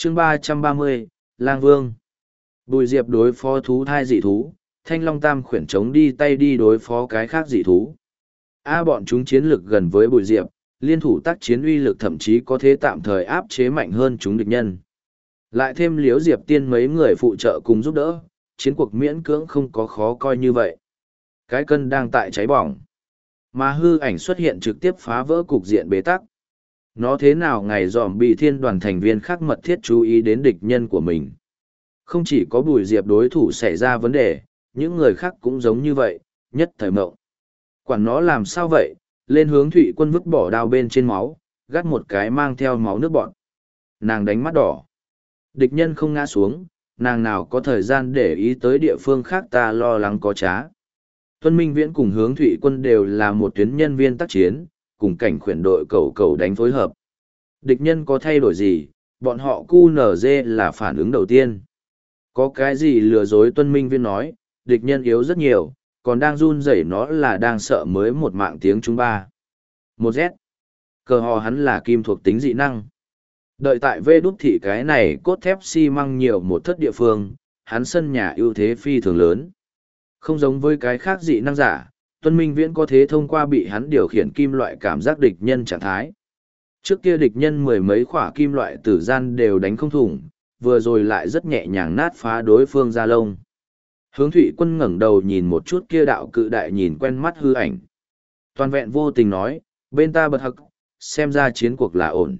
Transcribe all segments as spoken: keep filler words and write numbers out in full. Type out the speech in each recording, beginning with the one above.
chương ba trăm ba mươi, Lang Vương. Bùi Diệp đối phó thú thai dị thú, Thanh Long Tam khuyển chống đi tay đi đối phó cái khác dị thú. A bọn chúng chiến lực gần với Bùi Diệp, liên thủ tác chiến uy lực thậm chí có thể tạm thời áp chế mạnh hơn chúng địch nhân. Lại thêm Liễu Diệp Tiên mấy người phụ trợ cùng giúp đỡ, chiến cuộc miễn cưỡng không có khó coi như vậy. Cái cân đang tại cháy bỏng, mà hư ảnh xuất hiện trực tiếp phá vỡ cục diện bế tắc. Nó thế nào ngày dòm bị thiên đoàn thành viên khác mật thiết chú ý đến địch nhân của mình. Không chỉ có Bùi Diệp đối thủ xảy ra vấn đề, những người khác cũng giống như vậy, nhất thời mộng. Quản nó làm sao vậy, lên hướng Thụy Quân vứt bỏ đao bên trên máu, gắt một cái mang theo máu nước bọn. Nàng đánh mắt đỏ. Địch nhân không ngã xuống, nàng nào có thời gian để ý tới địa phương khác, ta lo lắng có trá. Tuân Minh Viễn cùng hướng Thụy Quân đều là một tuyến nhân viên tác chiến, cùng cảnh khuyển đội cầu cầu đánh phối hợp. Địch nhân có thay đổi gì, bọn họ cu nở dê là phản ứng đầu tiên. Có cái gì lừa dối, Tuân Minh Viễn nói, địch nhân yếu rất nhiều, còn đang run rẩy nó là đang sợ mới một mạng tiếng chúng ba. Một Z. Cờ hò hắn là kim thuộc tính dị năng. Đợi tại vê đút thị cái này cốt thép xi măng nhiều một thất địa phương, hắn sân nhà ưu thế phi thường lớn. Không giống với cái khác dị năng giả, Tuân Minh Viễn có thể thông qua bị hắn điều khiển kim loại cảm giác địch nhân trạng thái. Trước kia địch nhân mười mấy khỏa kim loại tử gian đều đánh không thủng, vừa rồi lại rất nhẹ nhàng nát phá đối phương ra lông. Hướng Thụy Quân ngẩng đầu nhìn một chút kia đạo cự đại nhìn quen mắt hư ảnh. Toàn vẹn vô tình nói, bên ta bật hắc, xem ra chiến cuộc là ổn.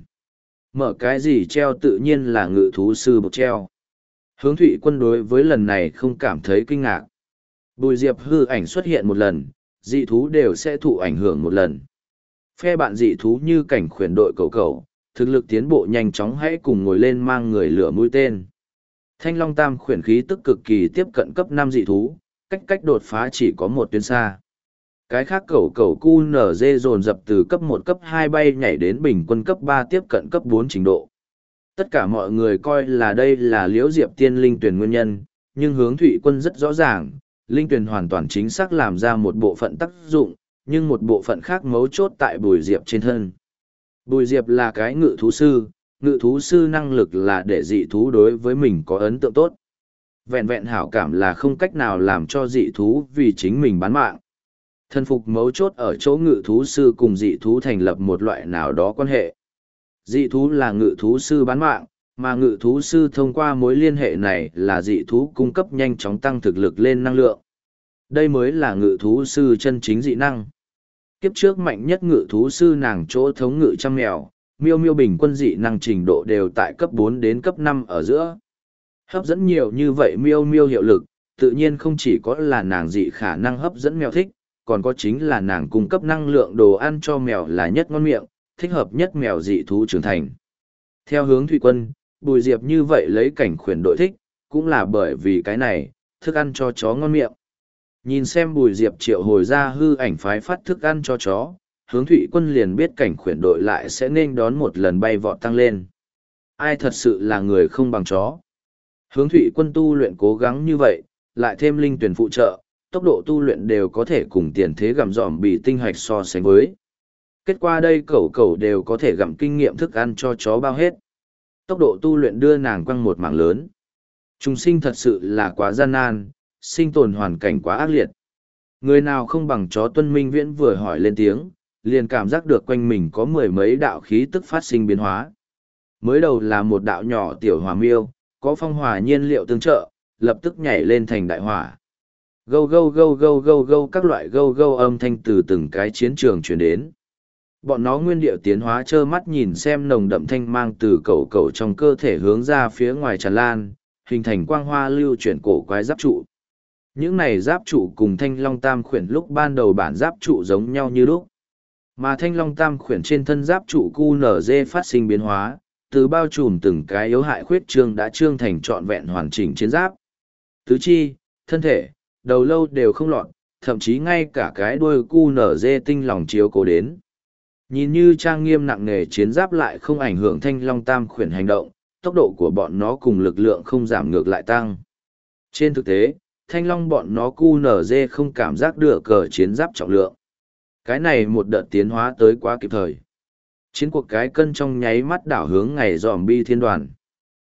Mở cái gì treo tự nhiên là ngự thú sư bột treo. Hướng Thụy Quân đối với lần này không cảm thấy kinh ngạc. Bùi Diệp hư ảnh xuất hiện một lần, dị thú đều sẽ thụ ảnh hưởng một lần. Phe bạn dị thú như cảnh khuyển đội cầu cầu, thực lực tiến bộ nhanh chóng, hãy cùng ngồi lên mang người lửa mũi tên. Thanh Long Tam khuyển khí tức cực kỳ tiếp cận cấp năm dị thú, cách cách đột phá chỉ có một tuyến xa. Cái khác cầu cầu cu nở dê dồn dập từ cấp một cấp hai bay nhảy đến bình quân cấp ba tiếp cận cấp bốn trình độ. Tất cả mọi người coi là đây là Liễu Diệp Tiên linh tuyển nguyên nhân, nhưng hướng Thụy Quân rất rõ ràng, linh tuyển hoàn toàn chính xác làm ra một bộ phận tác dụng, nhưng một bộ phận khác mấu chốt tại Bùi Diệp trên thân. Bùi Diệp là cái ngự thú sư, ngự thú sư năng lực là để dị thú đối với mình có ấn tượng tốt. Vẹn vẹn hảo cảm là không cách nào làm cho dị thú vì chính mình bán mạng. Thân phục mấu chốt ở chỗ ngự thú sư cùng dị thú thành lập một loại nào đó quan hệ. Dị thú là ngự thú sư bán mạng, mà ngự thú sư thông qua mối liên hệ này là dị thú cung cấp nhanh chóng tăng thực lực lên năng lượng. Đây mới là ngự thú sư chân chính dị năng. Kiếp trước mạnh nhất ngự thú sư nàng chỗ thống ngự trăm mèo, miêu miêu bình quân dị năng trình độ đều tại cấp bốn đến cấp năm ở giữa. Hấp dẫn nhiều như vậy miêu miêu hiệu lực, tự nhiên không chỉ có là nàng dị khả năng hấp dẫn mèo thích, còn có chính là nàng cung cấp năng lượng đồ ăn cho mèo là nhất ngon miệng, thích hợp nhất mèo dị thú trưởng thành. Theo hướng Thụy Quân, Bùi Diệp như vậy lấy cảnh khuyển đội thích, cũng là bởi vì cái này, thức ăn cho chó ngon miệng. Nhìn xem Bùi Diệp triệu hồi ra hư ảnh phái phát thức ăn cho chó, hướng Thụy Quân liền biết cảnh khuyển đội lại sẽ nên đón một lần bay vọt tăng lên. Ai thật sự là người không bằng chó. Hướng Thụy Quân tu luyện cố gắng như vậy, lại thêm linh tuyển phụ trợ, tốc độ tu luyện đều có thể cùng tiền thế gặm dòm bị tinh hạch so sánh với. Kết quả đây cẩu cẩu đều có thể gặm kinh nghiệm thức ăn cho chó bao hết. Tốc độ tu luyện đưa nàng quăng một mảng lớn. Trùng sinh thật sự là quá gian nan, sinh tồn hoàn cảnh quá ác liệt. Người nào không bằng chó, Tuân Minh Viễn vừa hỏi lên tiếng, liền cảm giác được quanh mình có mười mấy đạo khí tức phát sinh biến hóa. Mới đầu là một đạo nhỏ tiểu hỏa miêu, có phong hỏa nhiên liệu tương trợ, lập tức nhảy lên thành đại hỏa. Gâu gâu gâu gâu gâu gâu các loại gâu gâu âm thanh từ từng cái chiến trường truyền đến. Bọn nó nguyên điệu tiến hóa trơ mắt nhìn xem nồng đậm thanh mang từ cẩu cẩu trong cơ thể hướng ra phía ngoài tràn lan, hình thành quang hoa lưu chuyển cổ quái giáp trụ. Những này giáp trụ cùng Thanh Long Tam khuyển lúc ban đầu bản giáp trụ giống nhau như lúc. Mà Thanh Long Tam khuyển trên thân giáp trụ cu nở dê phát sinh biến hóa, từ bao trùm từng cái yếu hại khuyết trương đã trương thành trọn vẹn hoàn chỉnh chiến giáp. Tứ chi, thân thể, đầu lâu đều không lọt, thậm chí ngay cả cái đuôi cu nở dê tinh lòng chiếu cố đến. Nhìn như trang nghiêm nặng nề chiến giáp lại không ảnh hưởng Thanh Long Tam khuyển hành động, tốc độ của bọn nó cùng lực lượng không giảm ngược lại tăng. Trên thực tế, Thanh Long bọn nó cu nở dê không cảm giác được cờ chiến giáp trọng lượng. Cái này một đợt tiến hóa tới quá kịp thời. Chiến cuộc cái cân trong nháy mắt đảo hướng ngày dòm bi thiên đoàn.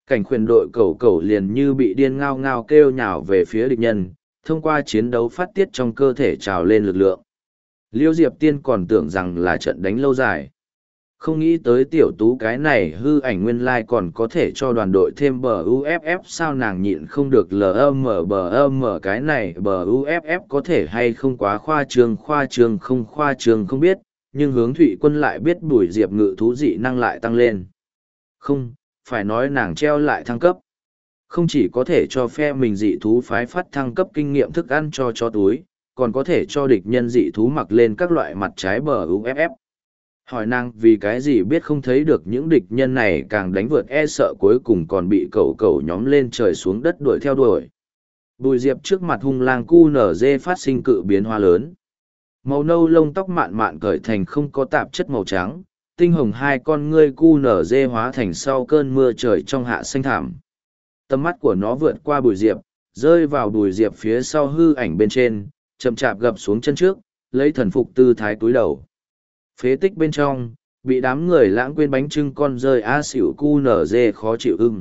Cảnh khuyển đội cẩu cẩu liền như bị điên ngao ngao kêu nhào về phía địch nhân, thông qua chiến đấu phát tiết trong cơ thể trào lên lực lượng. Liêu Diệp Tiên còn tưởng rằng là trận đánh lâu dài. Không nghĩ tới tiểu tú cái này hư ảnh nguyên lai còn có thể cho đoàn đội thêm bờ u ép ép, sao nàng nhịn không được lm bờ m cái này bờ u ép ép có thể hay không quá khoa trương khoa trương không khoa trương không biết, nhưng hướng Thụy Quân lại biết Bùi Diệp ngự thú dị năng lại tăng lên. Không, phải nói nàng treo lại thăng cấp. Không chỉ có thể cho phe mình dị thú phái phát thăng cấp kinh nghiệm thức ăn cho cho túi, còn có thể cho địch nhân dị thú mặc lên các loại mặt trái bờ u ép ép. Hỏi nàng vì cái gì biết không thấy được những địch nhân này càng đánh vượt e sợ cuối cùng còn bị cẩu cẩu nhóm lên trời xuống đất đuổi theo đuổi. Bùi Diệp trước mặt hung lang cu nở dê phát sinh cự biến hóa lớn. Màu nâu lông tóc mạn mạn cởi thành không có tạp chất màu trắng, tinh hồng hai con ngươi cu nở dê hóa thành sau cơn mưa trời trong hạ xanh thảm. Tầm mắt của nó vượt qua Bùi Diệp, rơi vào Bùi Diệp phía sau hư ảnh bên trên, chậm chạp gập xuống chân trước, lấy thần phục tư thái túi đầu. Phế tích bên trong, bị đám người lãng quên bánh trưng con rơi a xỉu cu nở dê khó chịu ưng.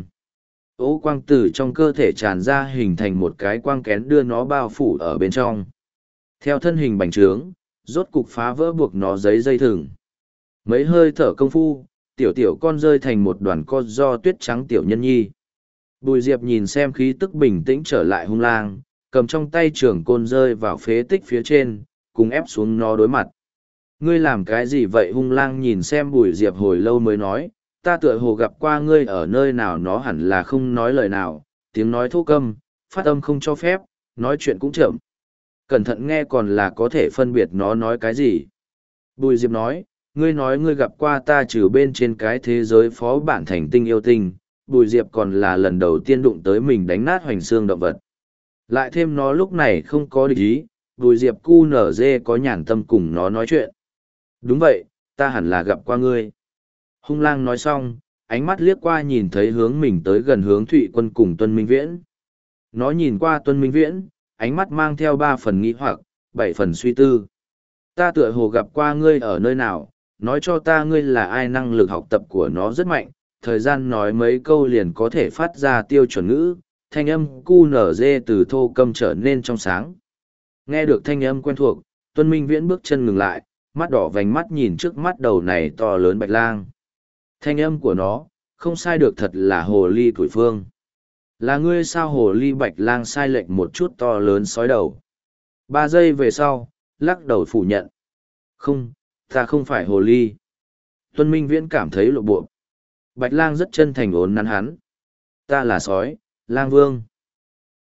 Ố quang tử trong cơ thể tràn ra hình thành một cái quang kén đưa nó bao phủ ở bên trong. Theo thân hình bành trướng, rốt cục phá vỡ buộc nó giấy dây thừng. Mấy hơi thở công phu, tiểu tiểu con rơi thành một đoàn con do tuyết trắng tiểu nhân nhi. Bùi Diệp nhìn xem khí tức bình tĩnh trở lại hung lang, cầm trong tay trường côn rơi vào phế tích phía trên, cùng ép xuống nó đối mặt. Ngươi làm cái gì vậy? Hung lang nhìn xem Bùi Diệp hồi lâu mới nói, ta tựa hồ gặp qua ngươi ở nơi nào. Nó hẳn là không nói lời nào, tiếng nói thô câm, phát âm không cho phép, nói chuyện cũng chậm. Cẩn thận nghe còn là có thể phân biệt nó nói cái gì. Bùi Diệp nói, ngươi nói ngươi gặp qua ta trừ bên trên cái thế giới phó bản thành tinh yêu tinh, Bùi Diệp còn là lần đầu tiên đụng tới mình đánh nát hoành xương động vật. Lại thêm nó lúc này không có địch ý, Bùi Diệp cu nở dê có nhàn tâm cùng nó nói chuyện. Đúng vậy, ta hẳn là gặp qua ngươi. Hung lang nói xong, ánh mắt liếc qua nhìn thấy hướng mình tới gần hướng Thụy Quân cùng Tuân Minh Viễn. Nó nhìn qua Tuân Minh Viễn, ánh mắt mang theo ba phần nghi hoặc, bảy phần suy tư. Ta tựa hồ gặp qua ngươi ở nơi nào, nói cho ta ngươi là ai. Năng lực học tập của nó rất mạnh, thời gian nói mấy câu liền có thể phát ra tiêu chuẩn ngữ, thanh âm cu nở dê từ thô câm trở nên trong sáng. Nghe được thanh âm quen thuộc, Tuân Minh Viễn bước chân ngừng lại, mắt đỏ vành mắt nhìn trước mắt đầu này to lớn bạch lang. Thanh âm của nó, không sai được, thật là hồ ly tuổi phương. Là ngươi sao? Hồ ly bạch lang sai lệch một chút to lớn sói đầu. Ba giây về sau, lắc đầu phủ nhận. Không, ta không phải hồ ly. Tuân Minh Viễn cảm thấy lộ bộ. Bạch lang rất chân thành ốn nắn hắn. Ta là sói, lang vương.